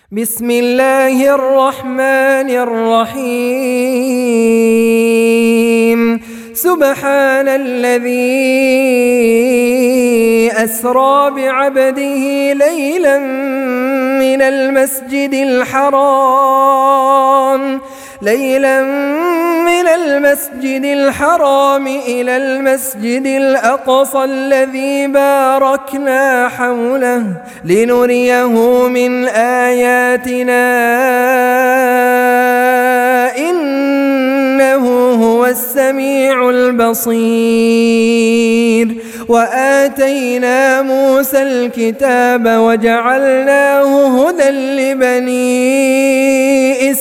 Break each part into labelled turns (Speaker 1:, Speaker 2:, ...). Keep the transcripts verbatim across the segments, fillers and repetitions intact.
Speaker 1: بسم الله الرحمن الرحيم سبحان الذي أسرى بعبده ليلا من المسجد الحرام ليلا من المسجد الحرام إلى المسجد الأقصى الذي باركنا حوله لنريه من آياتنا إنه هو السميع البصير. وآتينا موسى الكتاب وجعلناه هدى لبني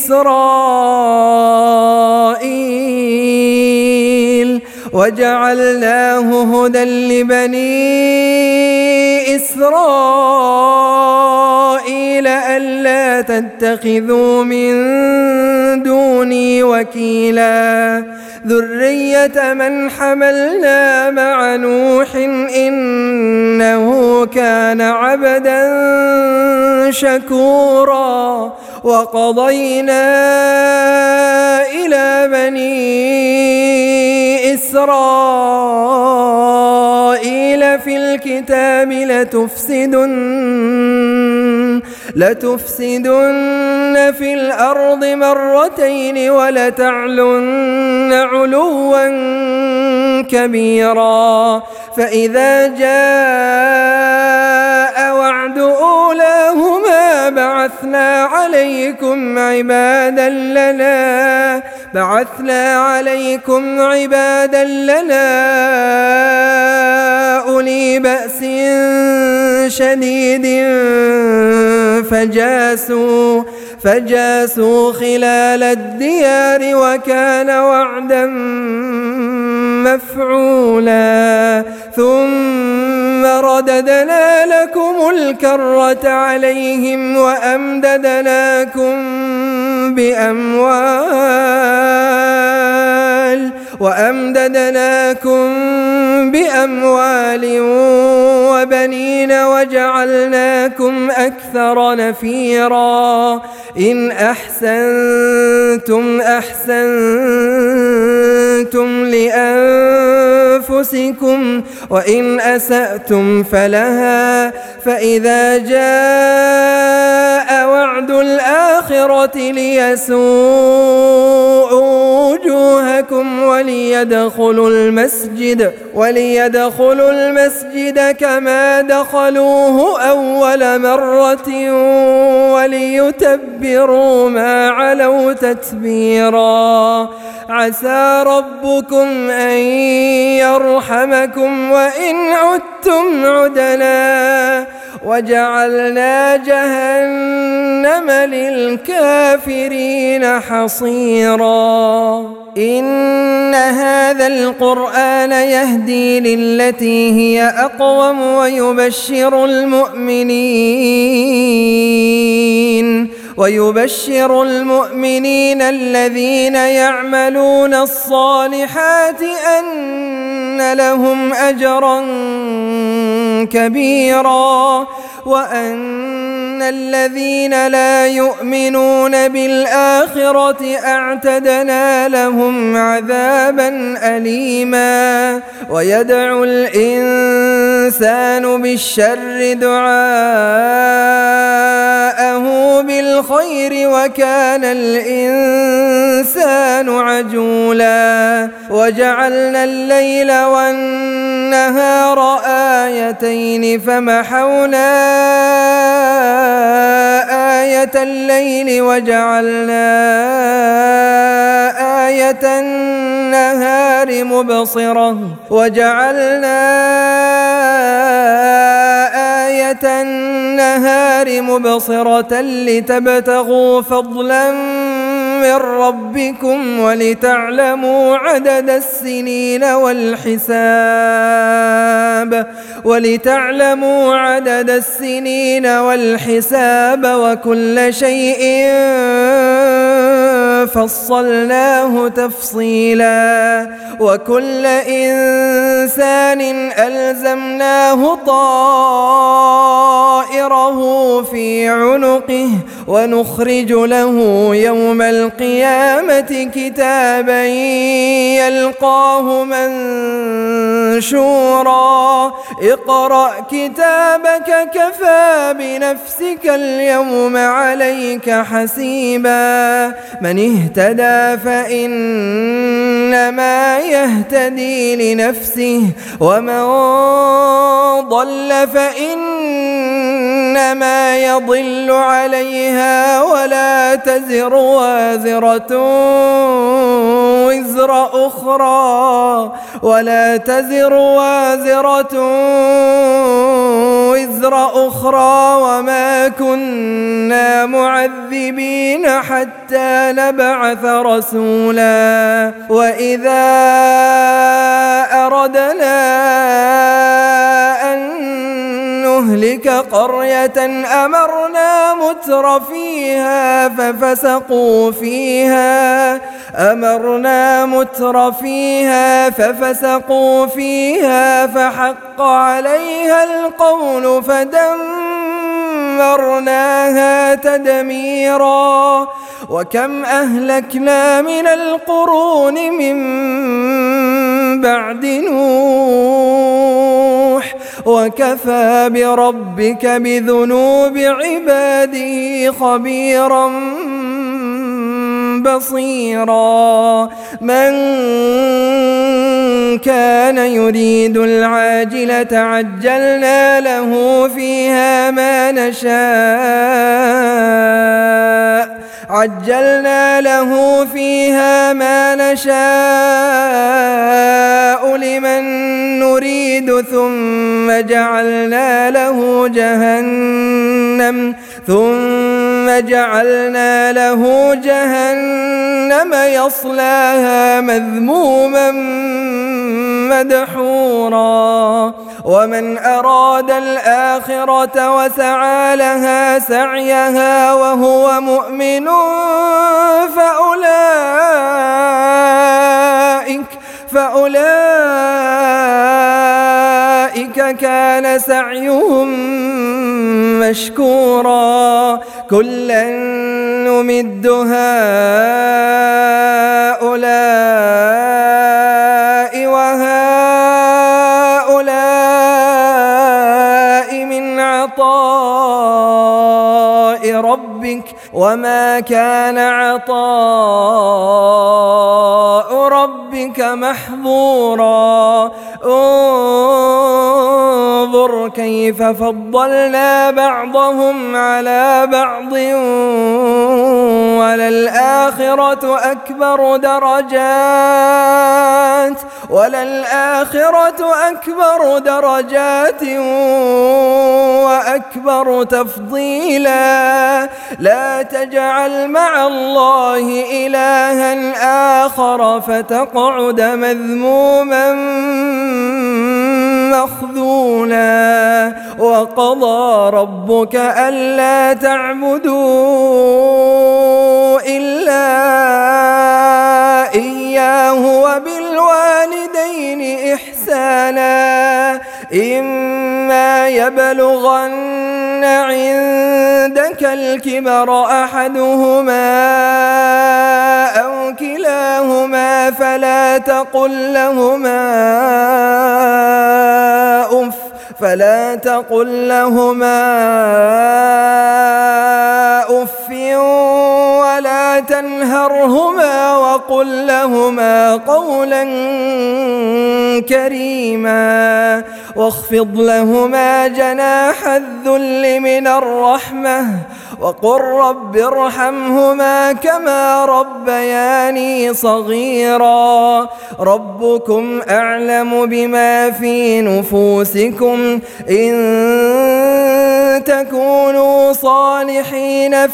Speaker 1: إسرائيل وجعلناه هدى لبني إسرائيل ألا تتخذوا من دوني وكيلا ذرية من حملنا مع نوح إنه كان عبدا شكورا. وقضينا إلى بني إسرائيل في الكتاب لتفسدن لتفسدن في الأرض مرتين ولتعلن علوا كبيرا. فإذا جاء وعد أولاهما بعثنا عليكم عبادا لنا بعثنا عليكم عبادا لنا أولي بأس شديد فجاسوا فجاسوا خلال الديار وكان وعدا مفعولا. ثم رددنا لكم الكرة عليهم وأمددناكم بأموال وأمددناكم بأموال وبنين وجعلناكم أكثر نفيرا. إن أحسنتم أحسنتم لأنفسكم وإن أسأتم فلها. فإذا جاء وعد الآخرة ليسوءوا وجوهكم وليدخلوا المسجد وليدخلوا المسجد كما دخلوه أول مرة وليتبروا ما علوا تتبيرا. عسى ربكم أن يرحمكم وإن عدتم عدنا وجعلنا جهنم للكافرين حصيرا. إن هذا القرآن يهدي للتي هي أقوم ويبشر المؤمنين ويبشر المؤمنين الذين يعملون الصالحات أن لهم أجرا كبيرا وأن الذين لا يؤمنون بالآخرة أعتدنا لهم عذابا أليما. ويدعو الإنسان بالشر دعاءه بالخير وكان الإنسان عجولا. وجعلنا الليل والنهار آيتين فمحونا آية الليل وجعلنا آية النهار مبصرة وجعلنا آية النهار مبصرة لتبتغوا فضلا من ربكم ولتعلموا عدد السنين والحساب ولتعلموا عدد السنين والحساب وكل شيء فصلناه تفصيلا وكل إنسان ألزمناه طائره في عنقه ونخرج له يوم القيامة كتابا يلقاه منشورا اقرأ كتابك كفى بنفسك اليوم عليك حسيبا من اهتدى فإنما يهتدي لنفسه ومن ضل فإنما يضل عليها ولا تزر وازرة وزر أخرى ولا تزر وازرة وزر أخرى وما كنا معذبين حتى نبعث رسولا وإذا أردنا أن نهلك قرية أمرنا متر فيها ففسقوا فيها أمرنا متر فيها ففسقوا فيها فحق عليها القول فدمرناها تدميرا وكم أهلكنا من القرون من بعد نوح وكفى بربك بذنوب عباده خبيرا بصيرا من كان يريد العاجلة عجلنا له فيها ما نشاء عجلنا له فيها ما نشاء لمن نريد ثم جعلنا له جهنم ثم جعلنا له جهنم يصلاها مذموما مدحورا ومن أراد الآخرة وسعى لها سعيها وهو مؤمن فأولئك فأولئك كان سعيهم مشكورا كلا نمد هؤلاء وهؤلاء من عطاء ربك وما كان عطاء ربك محظورا انظر كيف فضلنا بعضهم على بعض وللآخرة أكبر درجات وللآخرة أكبر درجات وأكبر تفضيلا لا تجعل مع الله إلها آخر فتقعد مذموما مخذولا وقضى ربك ألا تعبدوا إلا إياه وبالوالدين إحسانا إما يبلغن عندك الكبر أحدهما أو كلاهما فلا تقل لهما أف فلا تقل لهما أف ولا تنهرهما وقل لهما قولا كريما واخفض لهما جناح الذل من الرحمة وقل رب ارحمهما كما ربياني صغيرا ربكم أعلم بما في نفوسكم إن تكونوا صالحين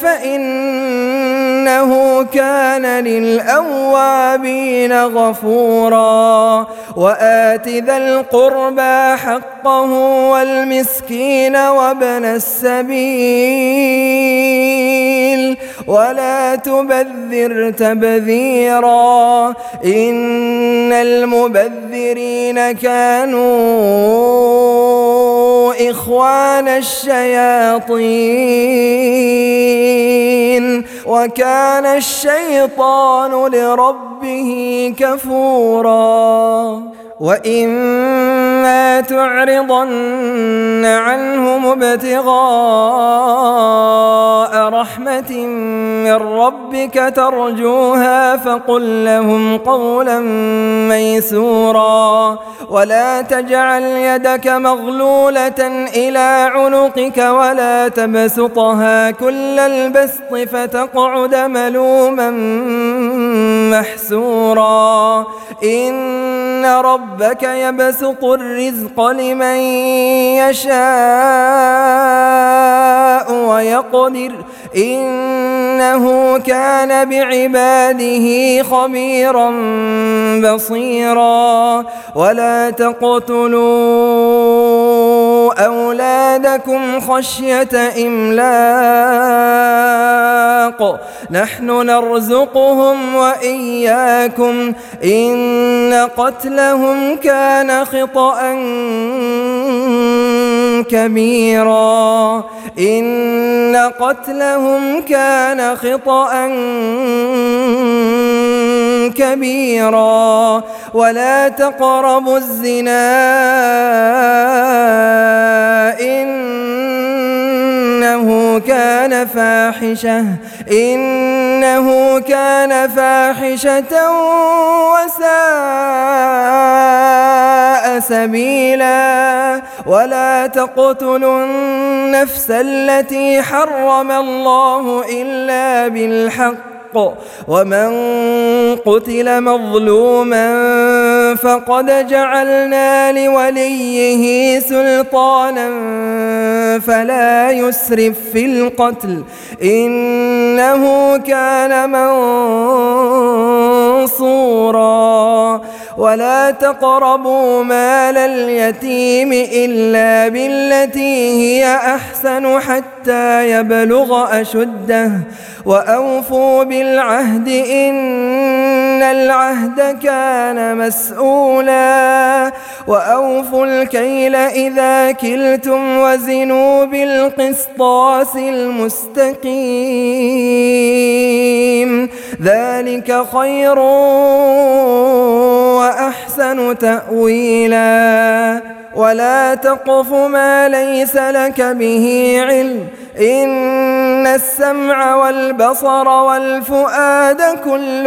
Speaker 1: فإنه كان للأوابين غفورا وآت ذا القربى حقه والمسكين وابن السبيل ولا تبذر تبذيرا إن المبذرين كانوا إخوان الشياطين وكان الشيطان لربه كفورا وإما تعرضن عنهم ابتغاء رحمة من ربك ترجوها فقل لهم قولا ميسورا ولا تجعل يدك مغلولة إلى عنقك ولا تبسطها كل البسط فتقعد ملوما محسورا إن ربك يبسط الرزق لمن يشاء ويقدر إنه كان بعباده خبيرا بصيرا ولا تقتلوا أولادكم خشية إملاق نحن نرزقهم وإياكم إن قتلهم كان خطأ كبيرا إن قتلهم كان خطأ كبيرا ولا تقربوا الزنا إنه كان فاحشة إنه كان فاحشة وساء سبيلا ولا تقتلوا النفس التي حرم الله إلا بالحق ومن قتل مظلوما فقد جعلنا لوليه سلطانا فلا يسرف في القتل إنه كان منصورا ولا تقربوا مال اليتيم إلا بالتي هي أحسن حتى يبلغ أشده وأوفوا بالعهد إن العهد كان مسؤولا وأوفوا الكيل إذا كلتم وزنوا بالقسطاس المستقيم ذلك خير وأحسن تأويلا ولا تقف ما ليس لك به علم إن السمع والبصر والفؤاد كل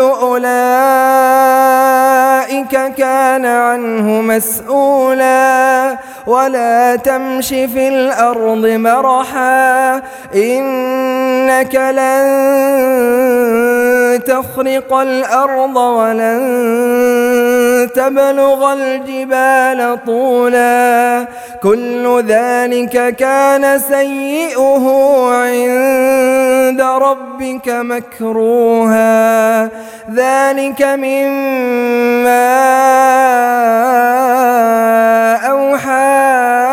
Speaker 1: أولئك كان عنه مسؤولا ولا تمش في الأرض مرحا إنك لن تخرق الأرض ولن تبلغ الجبال طولا كل ذلك كان سيئه عند ربك مكروها ذلك مما أوحى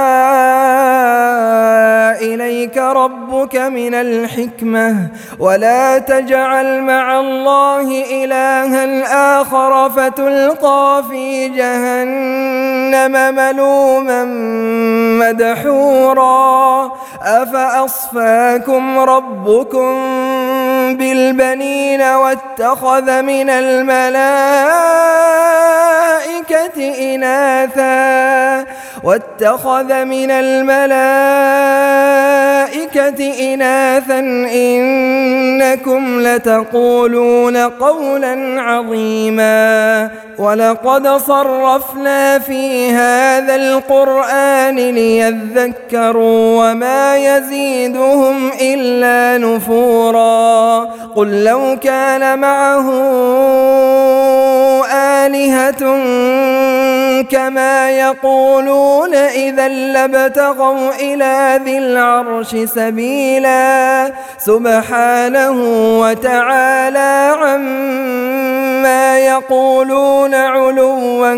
Speaker 1: إليك ربك من الحكمة ولا تجعل مع الله إلها آخر فتلقى في جهنم ملوما مدحورا أفأصفاكم ربكم بالبنين واتخذ من الملائكة إناثا واتخذ من الملائكة إناثا إنكم لتقولون قولا عظيما ولقد صرفنا في هذا القرآن ليذكروا وما يزيدهم إلا نفورا قل لو كان معه آلهة كما يقولون إذا لابتغوا إلى ذي العرش سبيلا سبحانه وتعالى عما يقولون علوا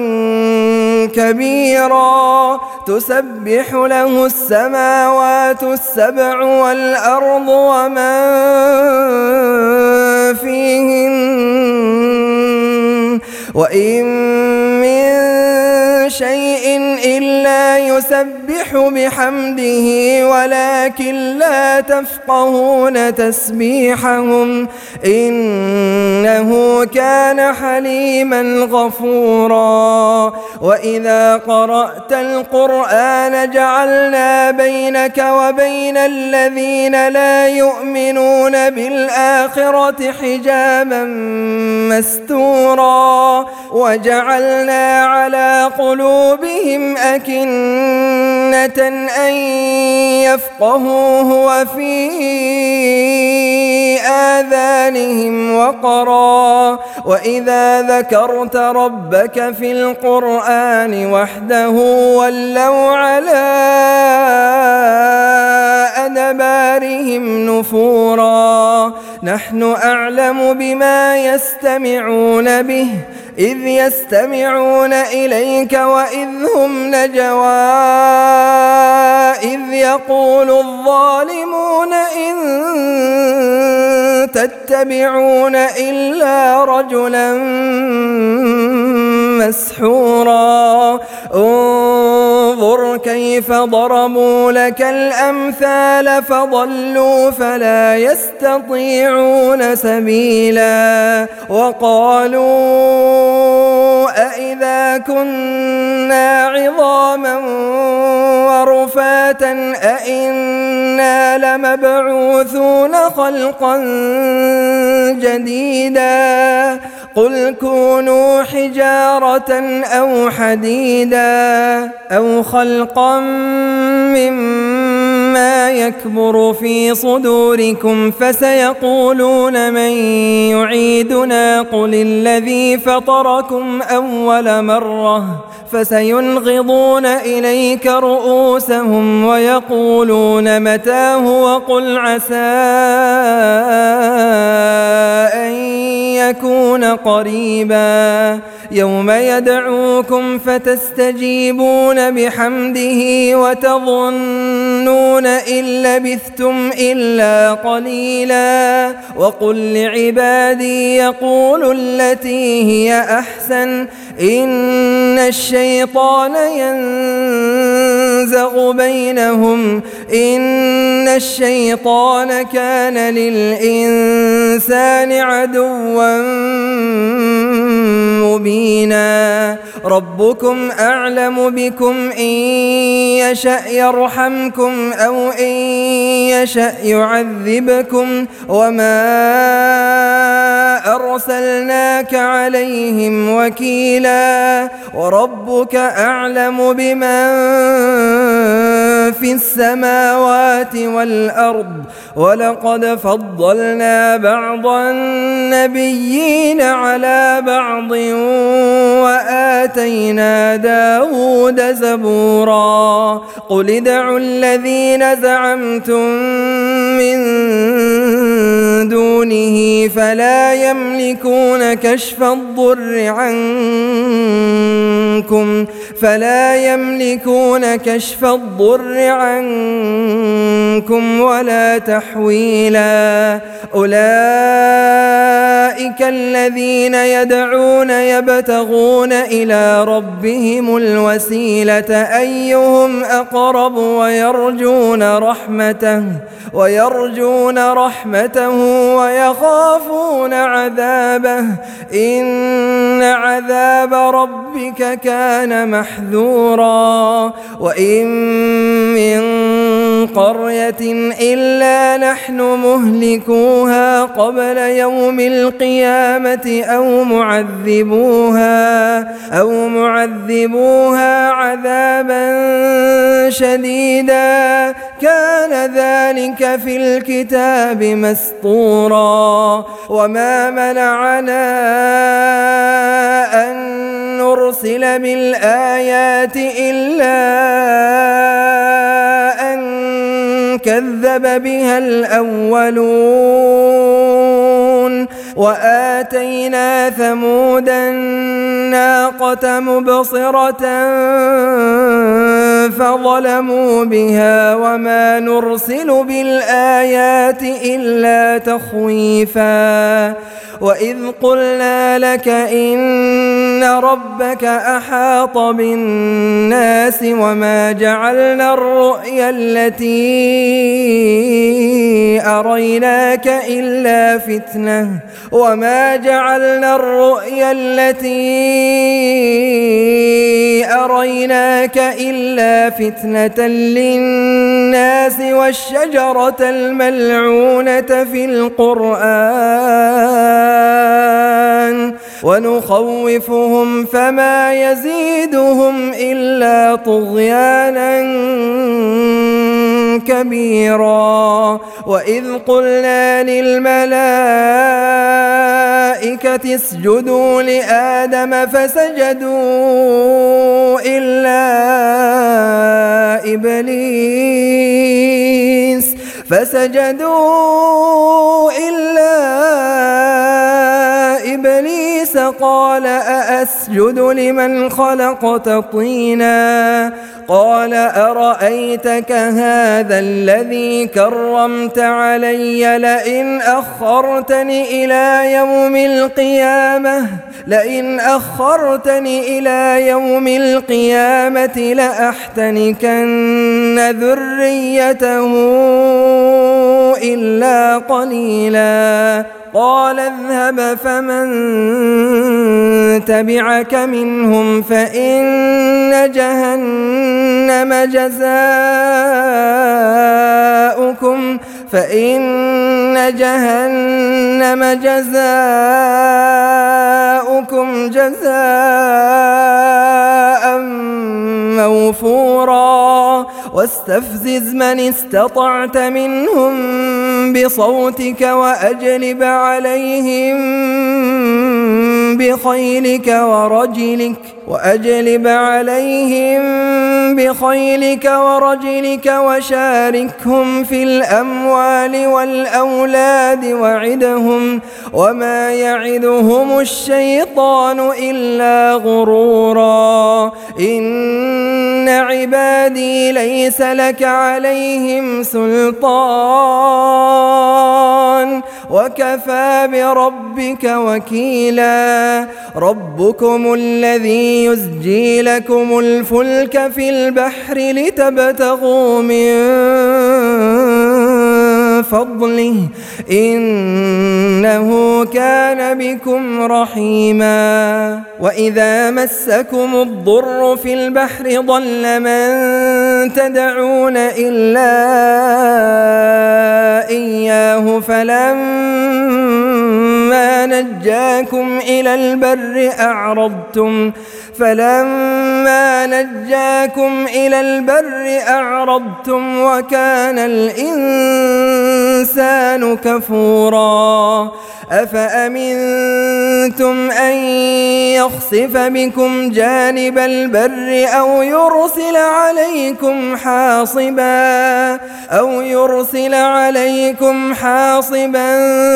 Speaker 1: كبيرا تسبح له السماوات السبع والأرض ومن وإن من شيء إلا يسبح بحمده ولكن لا تفقهون تسبيحهم إنه كان حليما غفورا وإذا قرأت القرآن جعلنا بينك وبين الذين لا يؤمنون بالآخرة حجابا مستورا وجعلنا على قلوبهم أكنة أن يفقهوه وفي آذانهم وقرا وإذا ذكرت ربك في القرآن وحده ولوا على أدبارهم نفورا نحن أعلم بما يستمعون به إذ يستمعون إليك وإذ هم نجوى إذ يقول الظالمون إن تتبعون إلا رجلا مسحورا انظر كيف ضربوا لك الأمثال فضلوا فلا يستطيعون سبيلا وقالوا أإذا كنا عظاما ورفاتا أإنا لمبعوثون خلقا جديدا قل كونوا حجارة أو حديدا أو خلقا مما يكبر في صدوركم فسيقولون من يعيدنا قل الذي فطركم أول مرة فسينغضون إليك رؤوسهم ويقولون متاه وقل عسى أن يكون قريبا يوم يدعوكم فتستجيبون بحمده وتظنون إن لبثتم إلا قليلا وقل لعبادي يقولوا التي هي أحسن إن الشيطان ينزغ بينهم إن الشيطان كان للإنسان عدوا مبينا ربكم أعلم بكم إن يشأ يرحمكم أو إن يشأ يعذبكم وما أرسلناك عليهم وكيلا وربك أعلم بمن في السماوات والأرض ولقد فضلنا بعض النبيين على بعض وآتينا داود زبورا قل ادعوا الذين زعمتم من دونه فلا يملكون كشف الضر عنكم فلا يملكون كشف الضر عنكم ولا تحويلا أولئك الذين يدعون يبتغون إلى ربهم الوسيلة أيهم أقرب ويرجون رحمته ويرجون رحمته ويخافون عذابه إن عذاب ربك كان محذورا وإن من قرية إلا نحن مهلكوها قبل يوم القيامة أو معذبوها أو معذبوها عذابا شديدا كان ذلك في الكتاب مسطورا وما منعنا أن نرسل بالآيات إلا أن كذب بها الأولون وآتينا ثمود الناقة مبصرة فظلموا بها وما نرسل بالآيات إلا تخويفا وإذ قلنا لك إن ربك أحاط بالناس وما جعلنا الرؤيا التي أريناك إلا فتنة وما جعلنا الرؤيا التي أريناك إلا فتنة للناس والشجرة الملعونة في القرآن ونخوفهم فما يزيدهم إلا طغيانا كبيرا. وإذ قلنا للملائكة اسجدوا لآدم فسجدوا إلا إبليس فسجدوا إلا إبليس قال أأسجد لمن خلقت طينا قال أرأيتك هذا الذي كرمت علي لئن أخرتني إلى يوم القيامة لئن أخرتني إلى يوم القيامة لأحتنكن ذريته إلا قليلا. قال اذهب فمن تبعك منهم فإن جهنم جزاؤكم فإن جهنم جزاؤكم جزاء موفورا. واستفزز من استطعت منهم بصوتك وأجلب عليهم بخيلك ورجلك وأجلب عليهم بخيلك ورجلك وشاركهم في الأموال والأولاد وعدهم وما يعدهم الشيطان إلا غرورا. إن عبادي ليس لك عليهم سلطان وكفى بربك وكيلا. ربكم الذي يزجي لكم الفلك في البحر لتبتغوا من فضله إنه كان بكم رحيما. وإذا مسكم الضر في البحر ضل من تدعون إلا إياه فلما نجاكم إلى البر أعرضتم فلما نجاكم إلى البر أعرضتم وكان الإنسان كفورا. أفأمنتم أن يخسف بكم جانب البر أو يرسل عليكم حاصبا أو يرسل عليكم حاصبا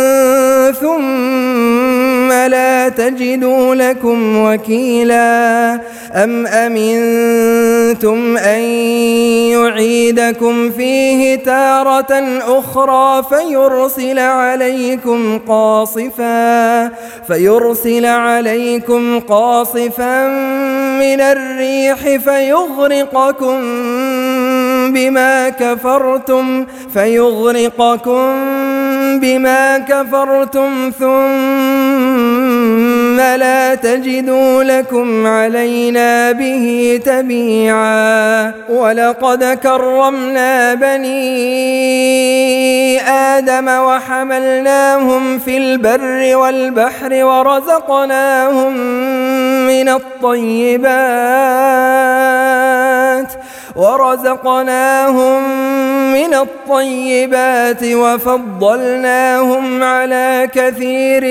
Speaker 1: ثم لا تجدوا لكم وكيلا. أم أمنتم أن يعيدكم فيه تارة أخرى فيرسل عليكم قاصفا فيرسل عليكم قاصفا من الريح فيغرقكم بما كفرتم فيغرقكم بما كفرتم ثم لا تجدوا لكم علينا به تبيعا. ولقد كرمنا بني آدم وحملناهم في البر والبحر ورزقناهم من الطيبات ورزقناهم من الطيبات وفضلناهم على كثير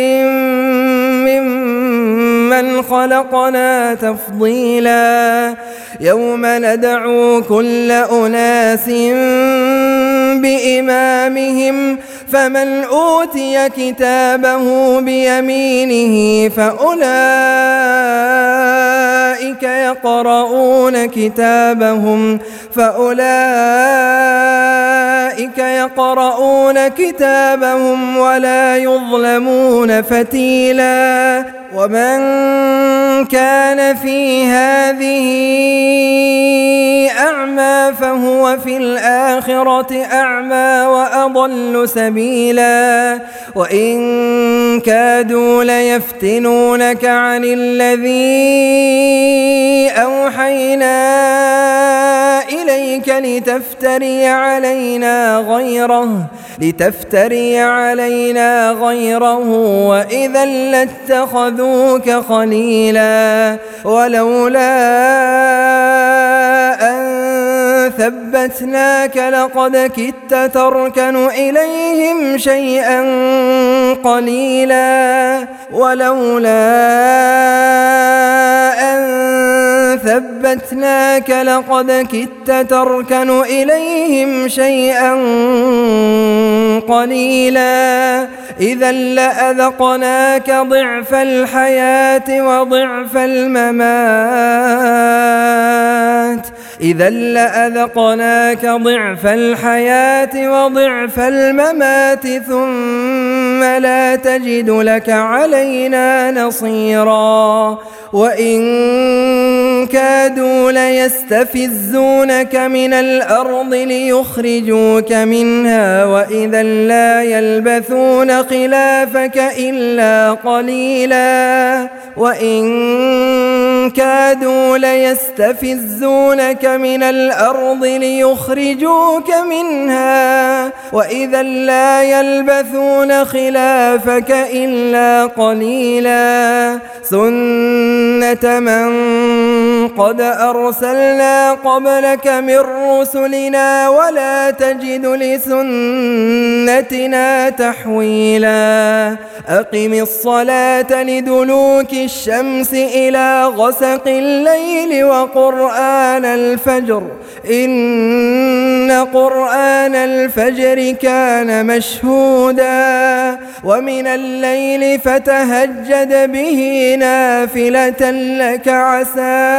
Speaker 1: ممن خلقنا تفضيلا. يوم ندعو كل أناس بإمامهم فمن أوتي كتابه بيمينه فأولئك فأولئك يقرؤون كتابهم فأولئك يقرؤون كتابهم ولا يظلمون فتيلا ومن كان في هذه أعمى فهو في الآخرة أعمى وأضل سبيلا وإن كادوا ليفتنونك عن الذي أوحينا إليك لتفتري علينا غيره لتفتري علينا غيره وإذا لاتخذوك خليلا ولولا أن ثبتناك لقد كدت تركن إليهم شيئا قليلا ولولا أن ثبتناك لقد كدت تركن إليهم شيئا قليلا إذا لأذقناك ضعف الحياة وضعف الممات إذا لأذقناك ضعف الحياة وضعف الممات ثم لا تجد لك علينا نصيرا وإن كادوا ليستفزونك من الأرض ليخرجوك منها وإذا لا يلبثون خلافك إلا قليلا وإن كادوا ليستفزونك من الأرض ليخرجوك منها وإذا لا يلبثون خلافك إلا قليلا سنة من قد أرسلنا قبلك من رسلنا ولا تجد لسنتنا تحويلا أقم الصلاة لدلوك الشمس إلى غسق الليل وقرآن الفجر إن قرآن الفجر كان مشهودا ومن الليل فتهجد به نافلة لك عسى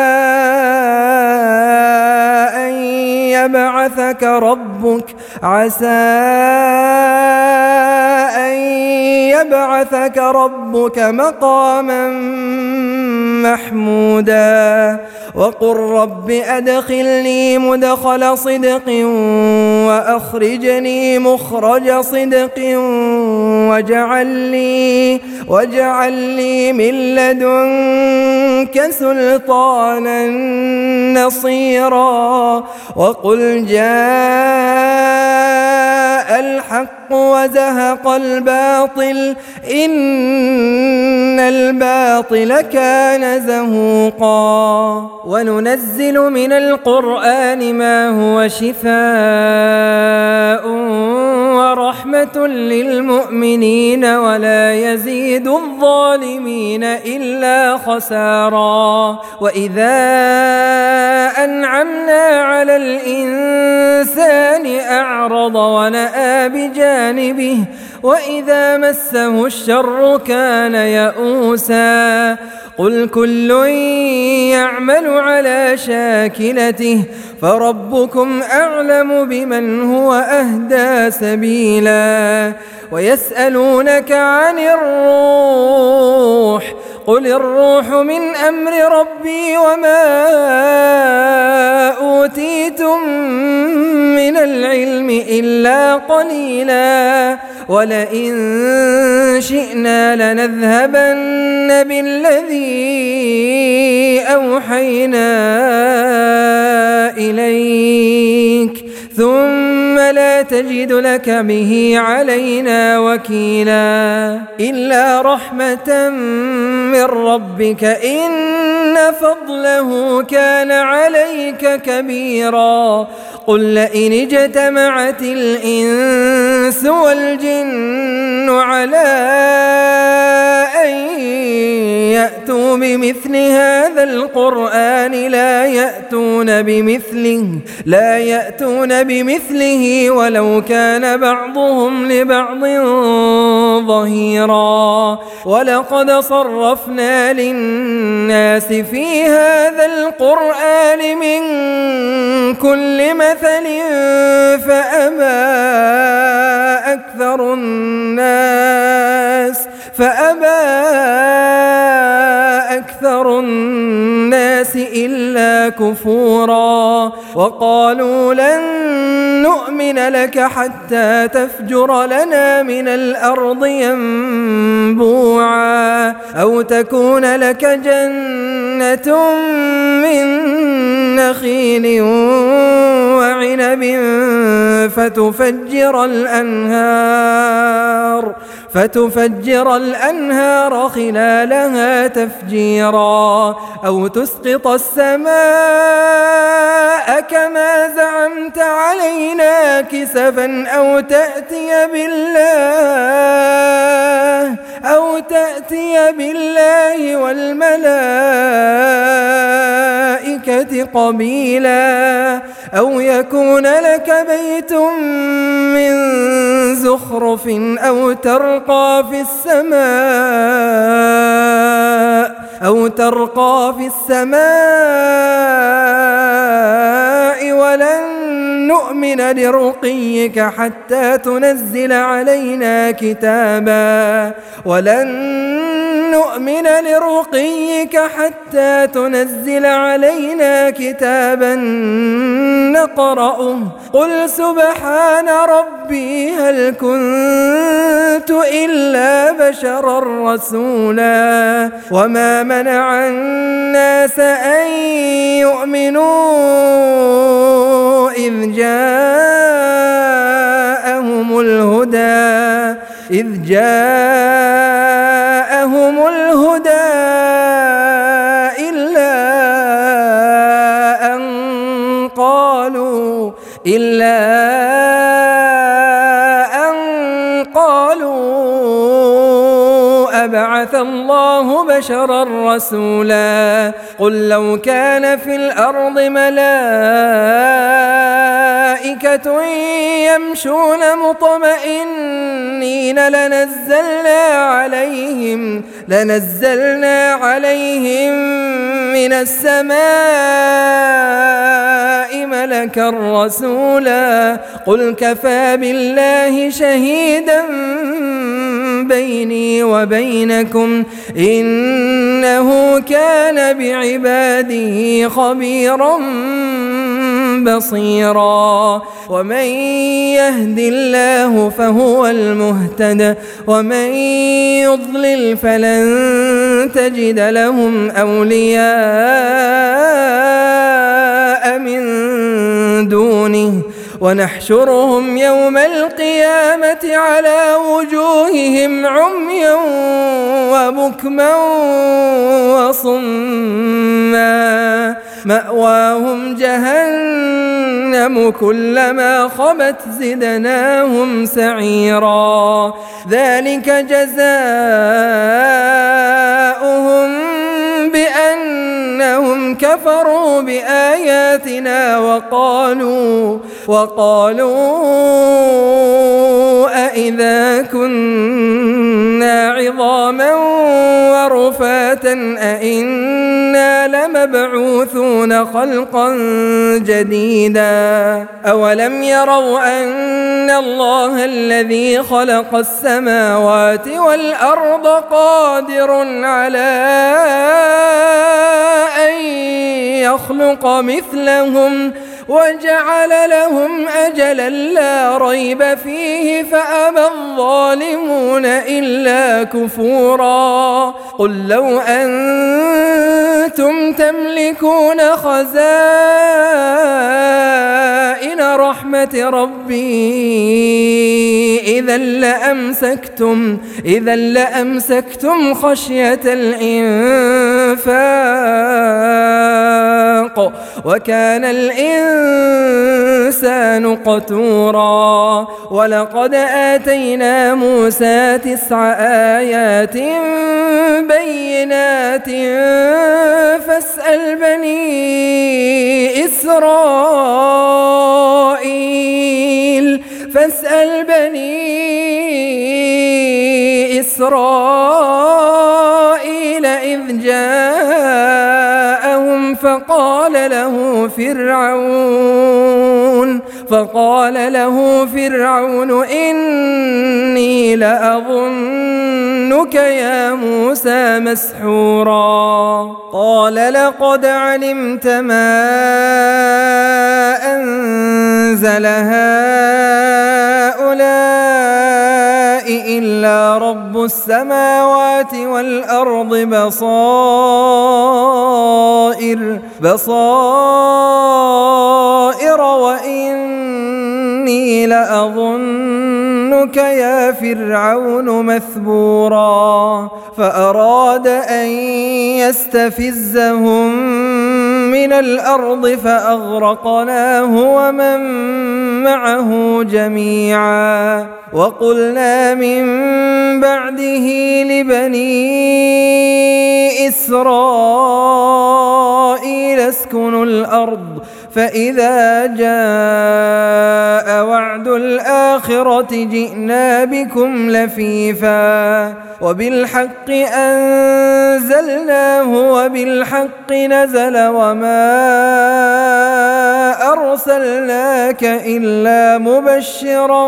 Speaker 1: أن يبعثك ربك عسى أن يبعثك ربك مقاما محمودا وقل رب أدخلني مدخل صدق وأخرجني مخرج صدق واجعل لي واجعل لي من لدنك سلطانا نصيرا وقل جاء الحق وزهق الباطل إن الباطل كان زهوقا وننزل من القرآن ما هو شفاء ورحمة للمؤمنين ولا يزيد الظالمين إلا خسارا وإذا أنعمنا على الإنسان أعرض ونأى بجانبه وإذا مسه الشر كان يئوسا قل كل يعمل على شاكلته فربكم أعلم بمن هو أهدى سبيلا ويسألونك عن الروح قل الروح من أمر ربي وما أوتيتم من العلم إلا قليلا ولئن شئنا لنذهبن بالذي أوحينا إليك ثم لا تجد لك به علينا وكيلا إلا رحمة من ربك إن فضله كان عليك كبيرا قل لئن اجتمعت الإنس والجن على أن يأتوا بمثل هذا القرآن لا يأتون بمثله لا يأتون بمثله ولو كان بعضهم لبعض ظهيرا ولقد صرفنا للناس في هذا القرآن من كل مثل فأبى أكثر الناس فأبى أكثر الناس إلا كفورا وقالوا لن نؤمن لك حتى تفجر لنا من الأرض ينبوعا أو تكون لك جنة من نخيل وعنب فتفجر الأنهار فتفجر الأنهار خلالها تفجيرا أو تسقط السماء كما زعمت علينا كسفا أو تأتي بالله أو تأتي بالله والملائكة قبيلا أو يكون لك بيت من زخرف أو ترقى في السماء أو ترقى في السماء ولن نؤمن لرقيك حتى تنزل علينا كتابا ولن نؤمن لرقيك حتى تنزل علينا كتابا نقرأه قل سبحان ربي هل كنت إلا بشرا رسولا وما منع الناس أن يؤمنوا إذ جاءهم الهدى إذ جاءهم الهدى إلا أن قالوا إلا أن قالوا أبعث الله بشرا رسولا قل لو كان في الأرض ملائكة يمشون مطمئنين لنزلنا عليهم لنزلنا عليهم من السماء ملكا رسولا قل كفى بالله شهيدا بيني وبينكم إنه كان بعباده خبيرا بصيرا ومن يهد الله فهو المهتد ومن يضلل فلن تجد لهم أولياء من دونه ونحشرهم يوم القيامة على وجوههم عميا وبكما وصما مأواهم جهنم كلما خبت زدناهم سعيرا ذلك جزاؤهم بأنهم كفروا بآياتنا وقالوا وقالوا أإذا كنا عظاما ورفاتا أإنا لمبعوثون خلقا جديدا أولم يروا أن الله الذي خلق السماوات والأرض قادر على أن يخلق مثلهم وجعل لهم أجلا لا ريب فيه فأبى الظالمون إلا كفورا قل لو أنتم تملكون خزائن رحمة ربي إذا لأمسكتم إذا لأمسكتم خشية الإنفاق وكان الإنسان قتورا ولقد آتينا موسى تسع آيات بينات فاسأل بني إسرائيل فاسأل بني إسرائيل إذ جاءهم فقال له فرعون فقال له فرعون إني لأظنك يا موسى مسحورا قال لقد علمت ما أنزل هؤلاء إلا رب السماوات والأرض بصائر بصائر وإني لأظنك يا فرعون مثبورا فأراد أن يستفزهم من الأرض فأغرقناه ومن معه جميعا وقلنا من بعده لبني إسرائيل اسكنوا الأرض فإذا جاء وعد الآخرة جئنا بكم لفيفا وبالحق أنزلناه وبالحق نزل وما أرسلناك إلا مبشرا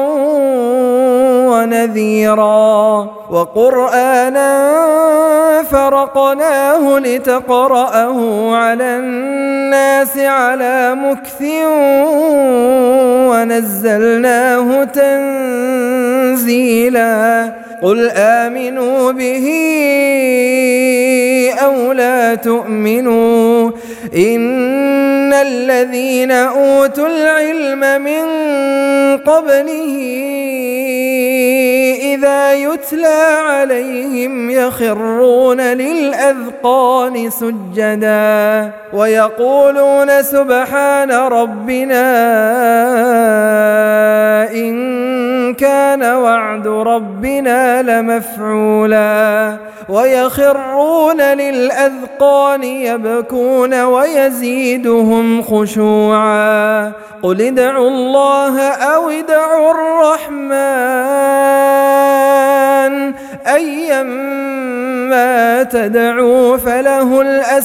Speaker 1: ونذيرا وقرآنا فرقناه لتقرأه على الناس على مكث ونزلناه تنزيلا قل آمنوا به أو لا تؤمنوا إن الذين أوتوا العلم من قبله إذا يتلى عليهم يخرون للأذقان سجدا ويقولون سبحان ربنا إن كان وعد ربنا لمفعولا ويخرون للأذقان يبكون ويزيدهم خشوعا قل ادعوا الله أو ادعوا الرحمن أيما تدعوا فله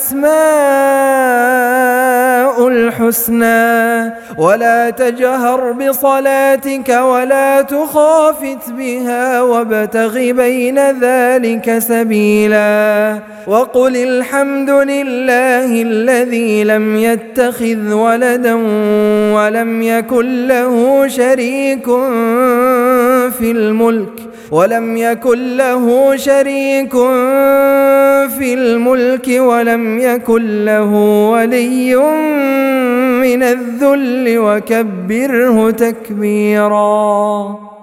Speaker 1: الأسماء الحسنى ولا تجهر بصلاتك ولا تخافت بها وابتغ بين ذلك سبيلا وقل الحمد لله الذي لم يتخذ ولدا ولم يكن له شريك في الملك ولم يكن له شريك في الملك ولم يكن له ولي من الذل وكبره تكبيرا.